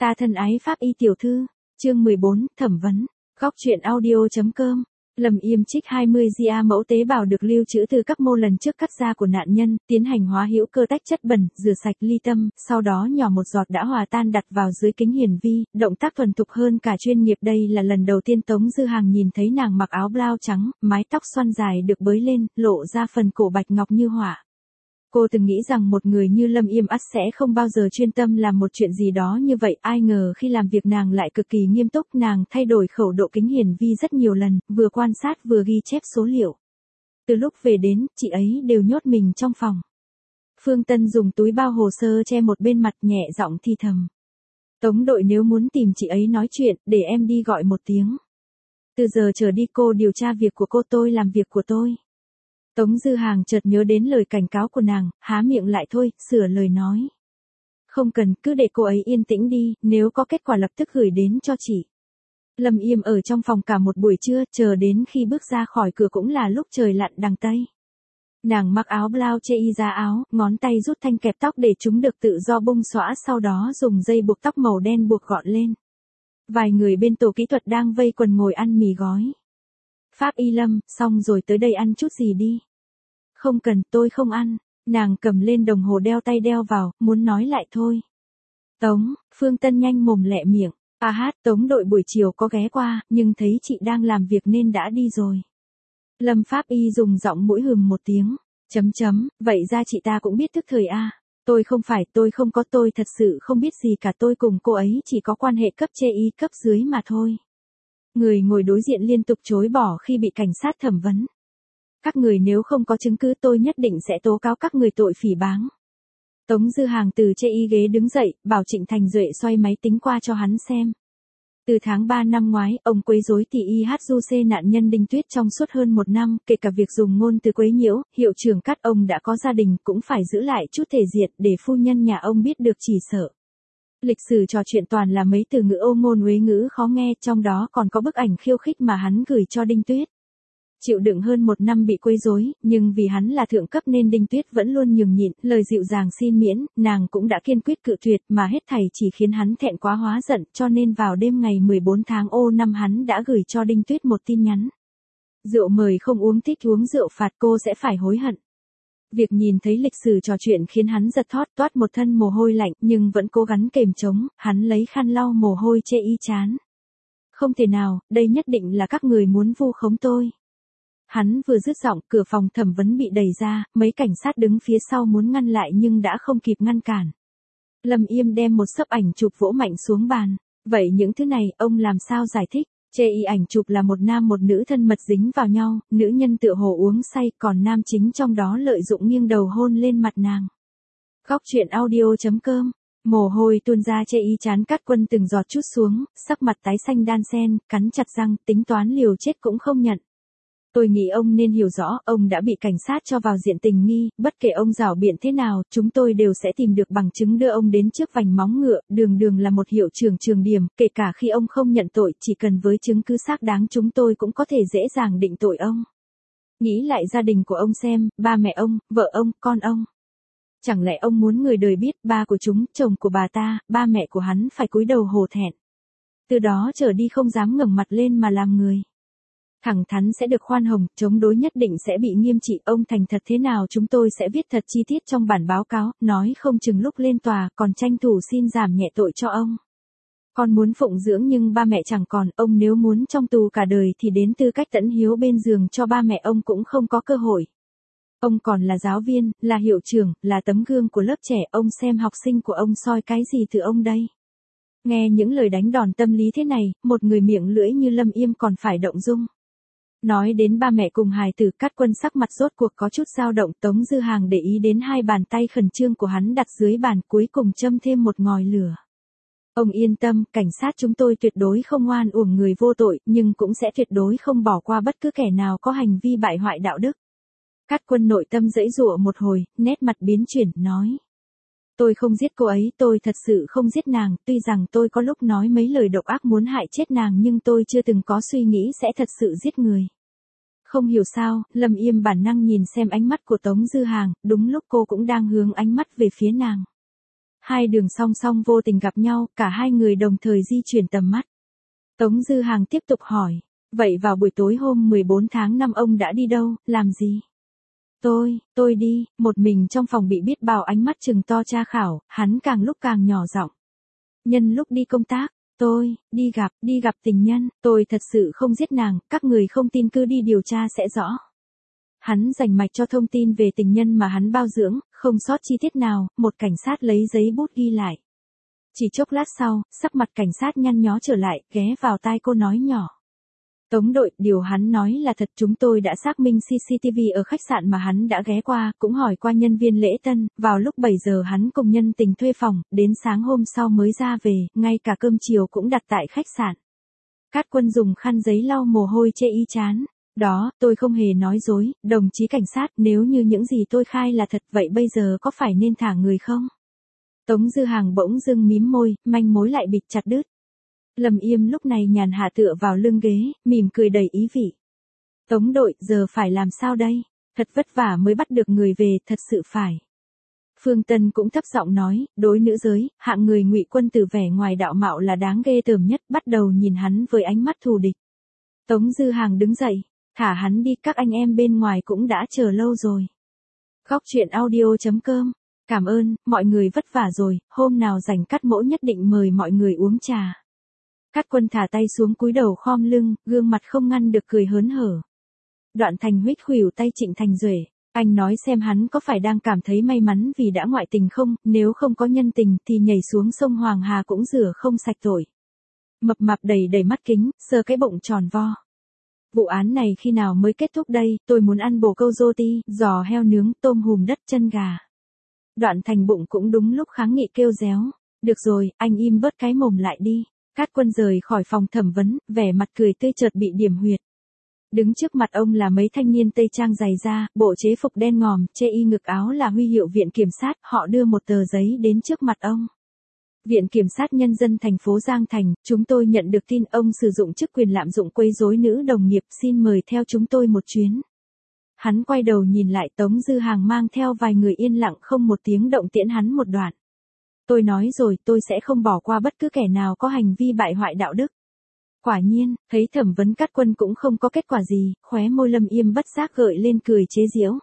Ta thân ái Pháp y tiểu thư, chương 14, thẩm vấn, góc truyện audio.com. Lâm Yêm trích 20 GA mẫu tế bào được lưu trữ từ các mô lần trước cắt da của nạn nhân, tiến hành hóa hữu cơ tách chất bẩn, rửa sạch ly tâm, sau đó nhỏ một giọt đã hòa tan đặt vào dưới kính hiển vi, động tác thuần thục hơn cả chuyên nghiệp. Đây là lần đầu tiên Tống Dư Hàng nhìn thấy nàng mặc áo blau trắng, mái tóc xoăn dài được bới lên, lộ ra phần cổ bạch ngọc như họa. Cô từng nghĩ rằng một người như Lâm Yêm ắt sẽ không bao giờ chuyên tâm làm một chuyện gì đó như vậy, ai ngờ khi làm việc nàng lại cực kỳ nghiêm túc, nàng thay đổi khẩu độ kính hiển vi rất nhiều lần, vừa quan sát vừa ghi chép số liệu. Từ lúc về đến, chị ấy đều nhốt mình trong phòng. Phương Tân dùng túi bao hồ sơ che một bên mặt, nhẹ giọng thì thầm. Tống đội nếu muốn tìm chị ấy nói chuyện, để em đi gọi một tiếng. Từ giờ trở đi cô điều tra việc của cô, tôi làm việc của tôi. Tống Dư Hàng chợt nhớ đến lời cảnh cáo của nàng, há miệng lại thôi, sửa lời nói. Không cần, cứ để cô ấy yên tĩnh đi, nếu có kết quả lập tức gửi đến cho chị. Lâm Yêm ở trong phòng cả một buổi trưa, chờ đến khi bước ra khỏi cửa cũng là lúc trời lặn đằng Tây. Nàng mặc áo blau chê y ra áo, ngón tay rút thanh kẹp tóc để chúng được tự do bung xõa, sau đó dùng dây buộc tóc màu đen buộc gọn lên. Vài người bên tổ kỹ thuật đang vây quần ngồi ăn mì gói. Pháp y Lâm, xong rồi tới đây ăn chút gì đi. Không cần, tôi không ăn. Nàng cầm lên đồng hồ đeo tay đeo vào, muốn nói lại thôi. Tống, Phương Tân nhanh mồm lẹ miệng. Tống đội buổi chiều có ghé qua, nhưng thấy chị đang làm việc nên đã đi rồi. Lâm Pháp y dùng giọng mũi hừm một tiếng. Vậy ra chị ta cũng biết thức thời a. Tôi thật sự không biết gì cả, tôi cùng cô ấy chỉ có quan hệ cấp chê y cấp dưới mà thôi. Người ngồi đối diện liên tục chối bỏ khi bị cảnh sát thẩm vấn. Các người nếu không có chứng cứ tôi nhất định sẽ tố cáo các người tội phỉ báng. Tống Dư Hàng từ chê y ghế đứng dậy, bảo Trịnh Thành Duệ xoay máy tính qua cho hắn xem. Từ tháng 3 năm ngoái, ông quấy rối tỷ IHUC nạn nhân Đinh Tuyết trong suốt hơn một năm, kể cả việc dùng ngôn từ quấy nhiễu, hiệu trưởng Cát ông đã có gia đình cũng phải giữ lại chút thể diện để phu nhân nhà ông biết được chỉ sợ. Lịch sử trò chuyện toàn là mấy từ ngữ ô ngôn uế ngữ khó nghe, trong đó còn có bức ảnh khiêu khích mà hắn gửi cho Đinh Tuyết. Chịu đựng hơn một năm bị quấy rối, nhưng vì hắn là thượng cấp nên Đinh Tuyết vẫn luôn nhường nhịn, lời dịu dàng xin miễn, nàng cũng đã kiên quyết cự tuyệt, mà hết thảy chỉ khiến hắn thẹn quá hóa giận, cho nên vào đêm ngày 14 tháng Ô năm hắn đã gửi cho Đinh Tuyết một tin nhắn. Rượu mời không uống, thích uống rượu phạt, cô sẽ phải hối hận. Việc nhìn thấy lịch sử trò chuyện khiến hắn giật thót, toát một thân mồ hôi lạnh, nhưng vẫn cố gắng kềm chống, hắn lấy khăn lau mồ hôi chê y chán. Không thể nào, đây nhất định là các người muốn vu khống tôi. Hắn vừa dứt giọng, cửa phòng thẩm vấn bị đẩy ra, mấy cảnh sát đứng phía sau muốn ngăn lại nhưng đã không kịp ngăn cản. Lâm Yêm đem một xấp ảnh chụp vỗ mạnh xuống bàn. Vậy những thứ này, ông làm sao giải thích? Chê y ảnh chụp là một nam một nữ thân mật dính vào nhau, nữ nhân tựa hồ uống say, còn nam chính trong đó lợi dụng nghiêng đầu hôn lên mặt nàng. Góc truyện audio.com. Mồ hôi tuôn ra, chê y chán Cát Quân từng giọt chút xuống, sắc mặt tái xanh đan sen, cắn chặt răng, tính toán liều chết cũng không nhận. Tôi nghĩ ông nên hiểu rõ, ông đã bị cảnh sát cho vào diện tình nghi, bất kể ông rảo biện thế nào, chúng tôi đều sẽ tìm được bằng chứng đưa ông đến trước vành móng ngựa, đường là một hiệu trưởng trường điểm, kể cả khi ông không nhận tội, chỉ cần với chứng cứ xác đáng chúng tôi cũng có thể dễ dàng định tội ông. Nghĩ lại gia đình của ông xem, ba mẹ ông, vợ ông, con ông. Chẳng lẽ ông muốn người đời biết ba của chúng, chồng của bà ta, ba mẹ của hắn phải cúi đầu hổ thẹn. Từ đó trở đi không dám ngẩng mặt lên mà làm người. Thẳng thắn sẽ được khoan hồng, chống đối nhất định sẽ bị nghiêm trị, ông thành thật thế nào chúng tôi sẽ viết thật chi tiết trong bản báo cáo, nói không chừng lúc lên tòa còn tranh thủ xin giảm nhẹ tội cho ông. Con muốn phụng dưỡng nhưng ba mẹ chẳng còn, ông nếu muốn trong tù cả đời thì đến tư cách tẫn hiếu bên giường cho ba mẹ ông cũng không có cơ hội. Ông còn là giáo viên, là hiệu trưởng, là tấm gương của lớp trẻ, ông xem học sinh của ông soi cái gì từ ông đây. Nghe những lời đánh đòn tâm lý thế này, một người miệng lưỡi như Lâm Yêm còn phải động dung. Nói đến ba mẹ cùng hài tử, Cát Quân sắc mặt rốt cuộc có chút dao động. Tống Dư Hàng để ý đến hai bàn tay khẩn trương của hắn đặt dưới bàn, cuối cùng châm thêm một ngòi lửa. Ông yên tâm, cảnh sát chúng tôi tuyệt đối không oan uổng người vô tội, nhưng cũng sẽ tuyệt đối không bỏ qua bất cứ kẻ nào có hành vi bại hoại đạo đức. Cát Quân nội tâm giãy giụa một hồi, nét mặt biến chuyển, nói. Tôi không giết cô ấy, tôi thật sự không giết nàng, tuy rằng tôi có lúc nói mấy lời độc ác muốn hại chết nàng nhưng tôi chưa từng có suy nghĩ sẽ thật sự giết người. Không hiểu sao, Lâm Yêm bản năng nhìn xem ánh mắt của Tống Dư Hàng, đúng lúc cô cũng đang hướng ánh mắt về phía nàng. Hai đường song song vô tình gặp nhau, cả hai người đồng thời di chuyển tầm mắt. Tống Dư Hàng tiếp tục hỏi, vậy vào buổi tối hôm 14 tháng 5 ông đã đi đâu, làm gì? Tôi đi, một mình trong phòng bị biết bao ánh mắt trừng to tra khảo, hắn càng lúc càng nhỏ giọng. Nhân lúc đi công tác, tôi, đi gặp tình nhân, tôi thật sự không giết nàng, các người không tin cứ đi điều tra sẽ rõ. Hắn rành mạch cho thông tin về tình nhân mà hắn bao dưỡng, không sót chi tiết nào, một cảnh sát lấy giấy bút ghi lại. Chỉ chốc lát sau, sắc mặt cảnh sát nhăn nhó trở lại, ghé vào tai cô nói nhỏ. Tống đội, điều hắn nói là thật, chúng tôi đã xác minh CCTV ở khách sạn mà hắn đã ghé qua, cũng hỏi qua nhân viên lễ tân, vào lúc 7 giờ hắn cùng nhân tình thuê phòng, đến sáng hôm sau mới ra về, ngay cả cơm chiều cũng đặt tại khách sạn. Cát Quân dùng khăn giấy lau mồ hôi chê y chán. Đó, tôi không hề nói dối, đồng chí cảnh sát, nếu như những gì tôi khai là thật, vậy bây giờ có phải nên thả người không? Tống Dư Hàng bỗng dưng mím môi, manh mối lại bịt chặt đứt. Lâm Yêm lúc này nhàn hạ tựa vào lưng ghế, mỉm cười đầy ý vị. Tống đội, giờ phải làm sao đây? Thật vất vả mới bắt được người về, thật sự phải. Phương Tân cũng thấp giọng nói, đối nữ giới, hạng người Ngụy Quân từ vẻ ngoài đạo mạo là đáng ghê tởm nhất, bắt đầu nhìn hắn với ánh mắt thù địch. Tống Dư Hàng đứng dậy, thả hắn đi, các anh em bên ngoài cũng đã chờ lâu rồi. Góc truyện audio.com. Cảm ơn, mọi người vất vả rồi, hôm nào rảnh Cát Mỗ nhất định mời mọi người uống trà. Cát Quân thả tay xuống cúi đầu khom lưng, gương mặt không ngăn được cười hớn hở. Đoạn Thành huýt khuỷu tay Trịnh Thành Duệ, anh nói xem hắn có phải đang cảm thấy may mắn vì đã ngoại tình không, nếu không có nhân tình thì nhảy xuống sông Hoàng Hà cũng rửa không sạch tội. Mập mạp đầy đầy mắt kính, sờ cái bụng tròn vo. Vụ án này khi nào mới kết thúc đây, tôi muốn ăn bồ câu roti, giò heo nướng, tôm hùm đất chân gà. Đoạn Thành bụng cũng đúng lúc kháng nghị kêu réo. Được rồi, anh im bớt cái mồm lại đi. Cát Quân rời khỏi phòng thẩm vấn, vẻ mặt cười tươi chợt bị điểm huyệt. Đứng trước mặt ông là mấy thanh niên tây trang dày da, bộ chế phục đen ngòm, chê y ngực áo là huy hiệu viện kiểm sát, họ đưa một tờ giấy đến trước mặt ông. Viện Kiểm sát Nhân dân thành phố Giang Thành, chúng tôi nhận được tin ông sử dụng chức quyền lạm dụng quấy rối nữ đồng nghiệp, xin mời theo chúng tôi một chuyến. Hắn quay đầu nhìn lại, Tống Dư Hàng mang theo vài người yên lặng không một tiếng động tiễn hắn một đoạn. Tôi nói rồi, tôi sẽ không bỏ qua bất cứ kẻ nào có hành vi bại hoại đạo đức. Quả nhiên, thấy thẩm vấn Cát Quân cũng không có kết quả gì, khóe môi Lâm Yêm bất giác gợi lên cười chế giễu.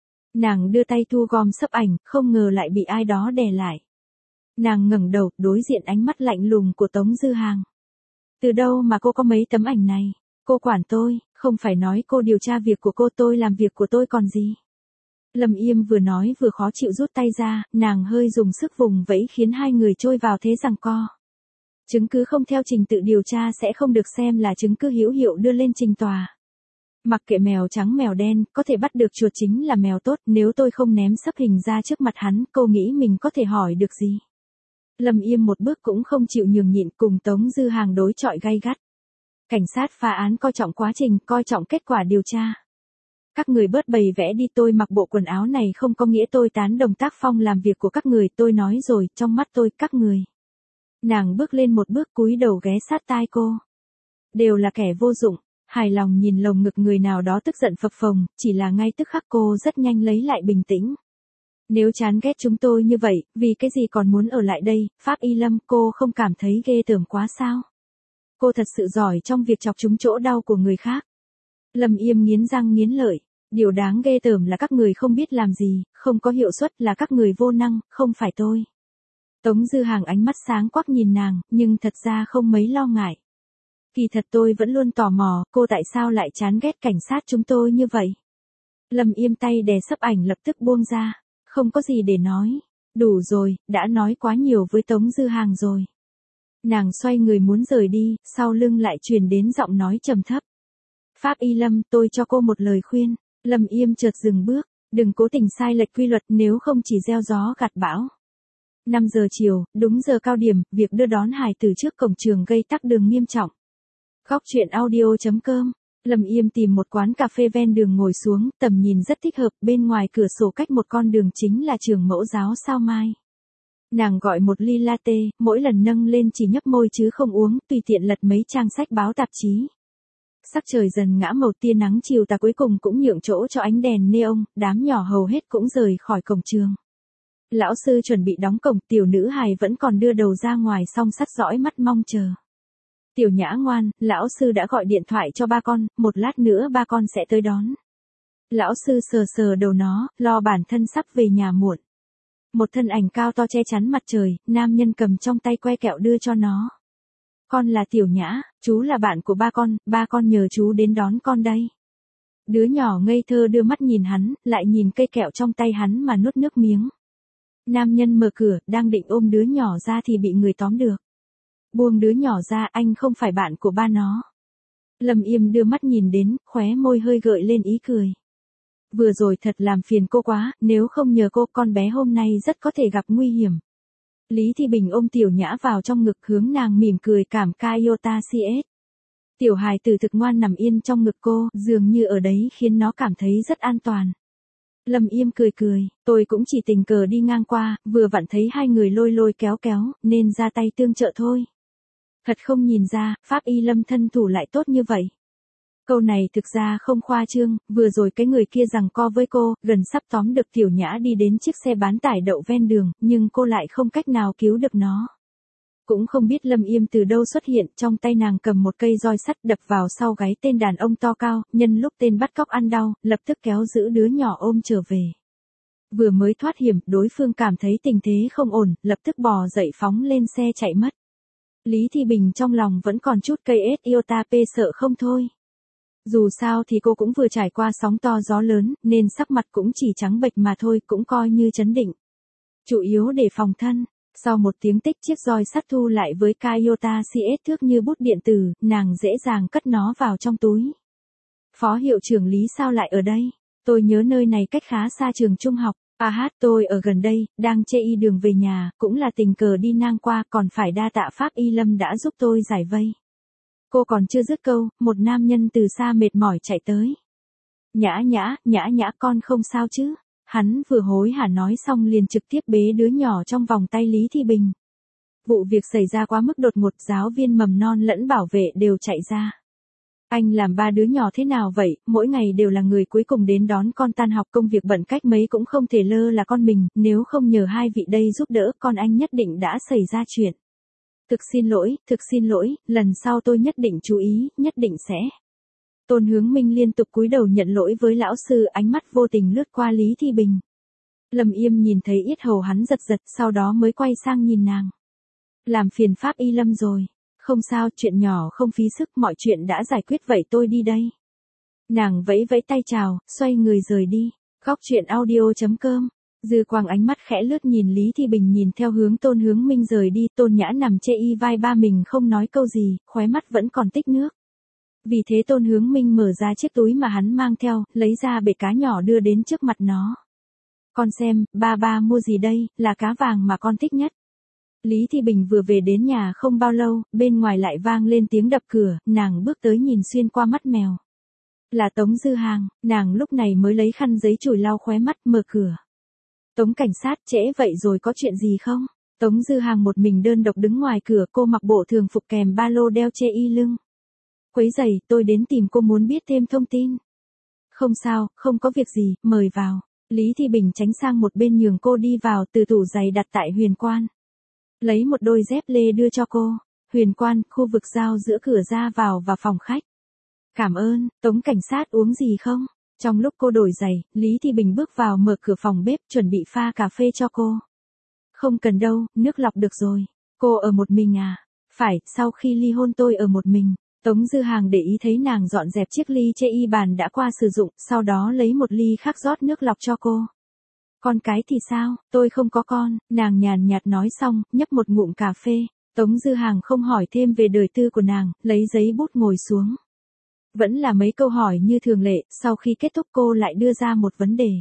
Nàng đưa tay thu gom sấp ảnh, không ngờ lại bị ai đó đè lại. Nàng ngẩng đầu, đối diện ánh mắt lạnh lùng của Tống Dư Hàng. Từ đâu mà cô có mấy tấm ảnh này? Cô quản tôi, không phải nói cô điều tra việc của cô, tôi làm việc của tôi còn gì? Lâm Yêm vừa nói vừa khó chịu rút tay ra, nàng hơi dùng sức vùng vẫy khiến hai người trôi vào thế giằng co. Chứng cứ không theo trình tự điều tra sẽ không được xem là chứng cứ hữu hiệu đưa lên trình tòa. Mặc kệ mèo trắng mèo đen, có thể bắt được chuột chính là mèo tốt, nếu tôi không ném sấp hình ra trước mặt hắn, cô nghĩ mình có thể hỏi được gì? Lâm Yêm một bước cũng không chịu nhường nhịn, cùng Tống Dư Hàng đối chọi gay gắt. Cảnh sát phá án coi trọng quá trình, coi trọng kết quả điều tra. Các người bớt bày vẽ đi, tôi mặc bộ quần áo này không có nghĩa tôi tán đồng tác phong làm việc của các người, tôi nói rồi, trong mắt tôi, các người. Nàng bước lên một bước cúi đầu ghé sát tai cô. Đều là kẻ vô dụng, hài lòng nhìn lồng ngực người nào đó tức giận phập phồng, chỉ là ngay tức khắc cô rất nhanh lấy lại bình tĩnh. Nếu chán ghét chúng tôi như vậy, vì cái gì còn muốn ở lại đây, Pháp Y Lâm, cô không cảm thấy ghê tởm quá sao? Cô thật sự giỏi trong việc chọc trúng chỗ đau của người khác. Lâm Yêm nghiến răng nghiến lợi, điều đáng ghê tởm là các người không biết làm gì, không có hiệu suất, là các người vô năng, không phải tôi. Tống Dư Hàng ánh mắt sáng quắc nhìn nàng, nhưng thật ra không mấy lo ngại. Kỳ thật tôi vẫn luôn tò mò, cô tại sao lại chán ghét cảnh sát chúng tôi như vậy? Lâm Yêm tay đè sấp ảnh lập tức buông ra, không có gì để nói. Đủ rồi, đã nói quá nhiều với Tống Dư Hàng rồi. Nàng xoay người muốn rời đi, sau lưng lại truyền đến giọng nói trầm thấp. Pháp Y Lâm, tôi cho cô một lời khuyên. Lâm Yêm chợt dừng bước, đừng cố tình sai lệch quy luật, nếu không chỉ gieo gió gặt bão. 5 giờ chiều, đúng giờ cao điểm, việc đưa đón hài tử trước cổng trường gây tắc đường nghiêm trọng. Góc truyện audio.com. Lâm Yêm tìm một quán cà phê ven đường ngồi xuống, tầm nhìn rất thích hợp, bên ngoài cửa sổ cách một con đường chính là trường mẫu giáo Sao Mai. Nàng gọi một ly latte, mỗi lần nâng lên chỉ nhấp môi chứ không uống, tùy tiện lật mấy trang sách báo tạp chí. Sắc trời dần ngã màu, tia nắng chiều tà cuối cùng cũng nhượng chỗ cho ánh đèn neon, đám nhỏ hầu hết cũng rời khỏi cổng trường. Lão sư chuẩn bị đóng cổng, tiểu nữ hài vẫn còn đưa đầu ra ngoài song sắt dõi mắt mong chờ. Tiểu Nhã ngoan, lão sư đã gọi điện thoại cho ba con, một lát nữa ba con sẽ tới đón. Lão sư sờ sờ đầu nó, lo bản thân sắp về nhà muộn. Một thân ảnh cao to che chắn mặt trời, nam nhân cầm trong tay que kẹo đưa cho nó. Con là Tiểu Nhã, chú là bạn của ba con nhờ chú đến đón con đây. Đứa nhỏ ngây thơ đưa mắt nhìn hắn, lại nhìn cây kẹo trong tay hắn mà nuốt nước miếng. Nam nhân mở cửa, đang định ôm đứa nhỏ ra thì bị người tóm được. Buông đứa nhỏ ra, anh không phải bạn của ba nó. Lâm Yêm đưa mắt nhìn đến, khóe môi hơi gợi lên ý cười. Vừa rồi thật làm phiền cô quá, nếu không nhờ cô con bé hôm nay rất có thể gặp nguy hiểm. Lý Thi Bình ôm Tiểu Nhã vào trong ngực hướng nàng mỉm cười cảm Kayota CS. Tiểu hài tử thực ngoan nằm yên trong ngực cô, dường như ở đấy khiến nó cảm thấy rất an toàn. Lâm Yêm cười cười, tôi cũng chỉ tình cờ đi ngang qua, vừa vặn thấy hai người lôi lôi kéo kéo, nên ra tay tương trợ thôi. Thật không nhìn ra, Pháp Y Lâm thân thủ lại tốt như vậy. Câu này thực ra không khoa trương, vừa rồi cái người kia giằng co với cô, gần sắp tóm được Tiểu Nhã đi đến chiếc xe bán tải đậu ven đường, nhưng cô lại không cách nào cứu được nó. Cũng không biết Lâm Yêm từ đâu xuất hiện, trong tay nàng cầm một cây roi sắt đập vào sau gáy tên đàn ông to cao, nhân lúc tên bắt cóc ăn đau, lập tức kéo giữ đứa nhỏ ôm trở về. Vừa mới thoát hiểm, đối phương cảm thấy tình thế không ổn, lập tức bò dậy phóng lên xe chạy mất. Lý Thi Bình trong lòng vẫn còn chút cây iota p sợ không thôi. Dù sao thì cô cũng vừa trải qua sóng to gió lớn, nên sắc mặt cũng chỉ trắng bệch mà thôi, cũng coi như trấn định. Chủ yếu để phòng thân. Sau một tiếng tích chiếc roi sắt thu lại với Kayota CS thước như bút điện tử, nàng dễ dàng cất nó vào trong túi. Phó hiệu trưởng Lý sao lại ở đây? Tôi nhớ nơi này cách khá xa trường trung học. Tôi ở gần đây, đang chê y đường về nhà, cũng là tình cờ đi ngang qua, còn phải đa tạ Pháp Y Lâm đã giúp tôi giải vây. Cô còn chưa dứt câu, một nam nhân từ xa mệt mỏi chạy tới. Nhã con không sao chứ? Hắn vừa hối hả nói xong liền trực tiếp bế đứa nhỏ trong vòng tay Lý Thi Bình. Vụ việc xảy ra quá mức đột ngột, giáo viên mầm non lẫn bảo vệ đều chạy ra. Anh làm ba đứa nhỏ thế nào vậy, mỗi ngày đều là người cuối cùng đến đón con tan học, công việc bận cách mấy cũng không thể lơ là con mình, nếu không nhờ hai vị đây giúp đỡ con anh nhất định đã xảy ra chuyện. Thực xin lỗi, lần sau tôi nhất định chú ý, nhất định sẽ. Tôn Hướng Minh liên tục cúi đầu nhận lỗi với lão sư, ánh mắt vô tình lướt qua Lý Thi Bình. Lâm Yêm nhìn thấy yết hầu hắn giật giật, sau đó mới quay sang nhìn nàng. Làm phiền Pháp Y Lâm rồi. Không sao, chuyện nhỏ không phí sức, mọi chuyện đã giải quyết vậy tôi đi đây. Nàng vẫy vẫy tay chào, xoay người rời đi. Góc truyện audio.com. Dư Quang ánh mắt khẽ lướt nhìn Lý Thi Bình nhìn theo hướng Tôn Hướng Minh rời đi, Tôn Nhã nằm chê y vai ba mình không nói câu gì, khóe mắt vẫn còn tích nước. Vì thế Tôn Hướng Minh mở ra chiếc túi mà hắn mang theo, lấy ra bể cá nhỏ đưa đến trước mặt nó. Con xem, ba mua gì đây, là cá vàng mà con thích nhất. Lý Thi Bình vừa về đến nhà không bao lâu, bên ngoài lại vang lên tiếng đập cửa, nàng bước tới nhìn xuyên qua mắt mèo. Là Tống Dư Hàng, nàng lúc này mới lấy khăn giấy chùi lau khóe mắt, mở cửa. Tống cảnh sát, trễ vậy rồi có chuyện gì không? Tống Dư Hàng một mình đơn độc đứng ngoài cửa, cô mặc bộ thường phục kèm ba lô đeo che y lưng. Quấy rầy, tôi đến tìm cô muốn biết thêm thông tin. Không sao, không có việc gì, mời vào. Lý Thi Bình tránh sang một bên nhường cô đi vào, từ tủ giày đặt tại Huyền Quan. Lấy một đôi dép lê đưa cho cô. Huyền Quan, khu vực giao giữa cửa ra vào và phòng khách. Cảm ơn, Tống cảnh sát uống gì không? Trong lúc cô đổi giày, Lý Thi Bình bước vào mở cửa phòng bếp chuẩn bị pha cà phê cho cô. Không cần đâu, nước lọc được rồi. Cô ở một mình à? Phải, sau khi ly hôn tôi ở một mình. Tống Dư Hàng để ý thấy nàng dọn dẹp chiếc ly chê y bàn đã qua sử dụng, sau đó lấy một ly khác rót nước lọc cho cô. Con cái thì sao, tôi không có con, nàng nhàn nhạt nói xong, nhấp một ngụm cà phê. Tống Dư Hàng không hỏi thêm về đời tư của nàng, lấy giấy bút ngồi xuống. Vẫn là mấy câu hỏi như thường lệ, sau khi kết thúc cô lại đưa ra một vấn đề.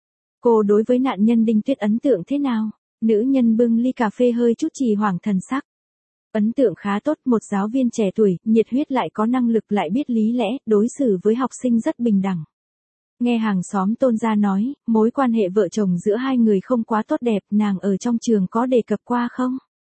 Cô đối với nạn nhân Đinh Tuyết ấn tượng thế nào? Nữ nhân bưng ly cà phê hơi chút trì hoảng thần sắc. Ấn tượng khá tốt, một giáo viên trẻ tuổi, nhiệt huyết lại có năng lực lại biết lý lẽ, đối xử với học sinh rất bình đẳng. Nghe hàng xóm Tôn gia nói, mối quan hệ vợ chồng giữa hai người không quá tốt đẹp, nàng ở trong trường có đề cập qua không?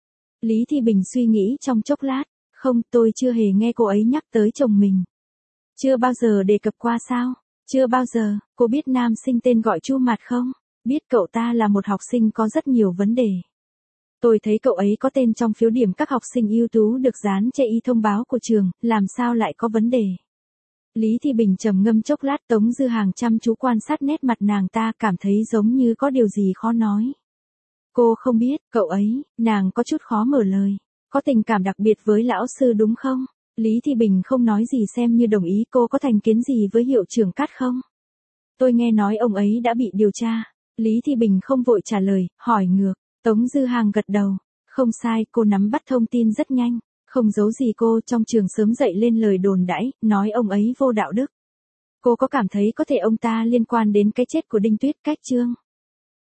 Lý Thi Bình suy nghĩ trong chốc lát, không, tôi chưa hề nghe cô ấy nhắc tới chồng mình. Chưa bao giờ đề cập qua sao? Chưa bao giờ, cô biết nam sinh tên gọi Chu Mạt không? Biết cậu ta là một học sinh có rất nhiều vấn đề. Tôi thấy cậu ấy có tên trong phiếu điểm các học sinh ưu tú được dán trên thông báo của trường, làm sao lại có vấn đề. Lý Thị Bình trầm ngâm chốc lát, Tống Dư Hàng chăm chú quan sát nét mặt nàng ta, cảm thấy giống như có điều gì khó nói. Cô không biết, cậu ấy, nàng có chút khó mở lời. Có tình cảm đặc biệt với lão sư đúng không? Lý Thị Bình không nói gì xem như đồng ý. Cô có thành kiến gì với hiệu trưởng Cát không? Tôi nghe nói ông ấy đã bị điều tra. Lý Thị Bình không vội trả lời, hỏi ngược. Tống Dư Hàng gật đầu. Không sai, cô nắm bắt thông tin rất nhanh. Không giấu gì cô, trong trường sớm dậy lên lời đồn đãi, nói ông ấy vô đạo đức. Cô có cảm thấy có thể ông ta liên quan đến cái chết của Đinh Tuyết Cách Trương?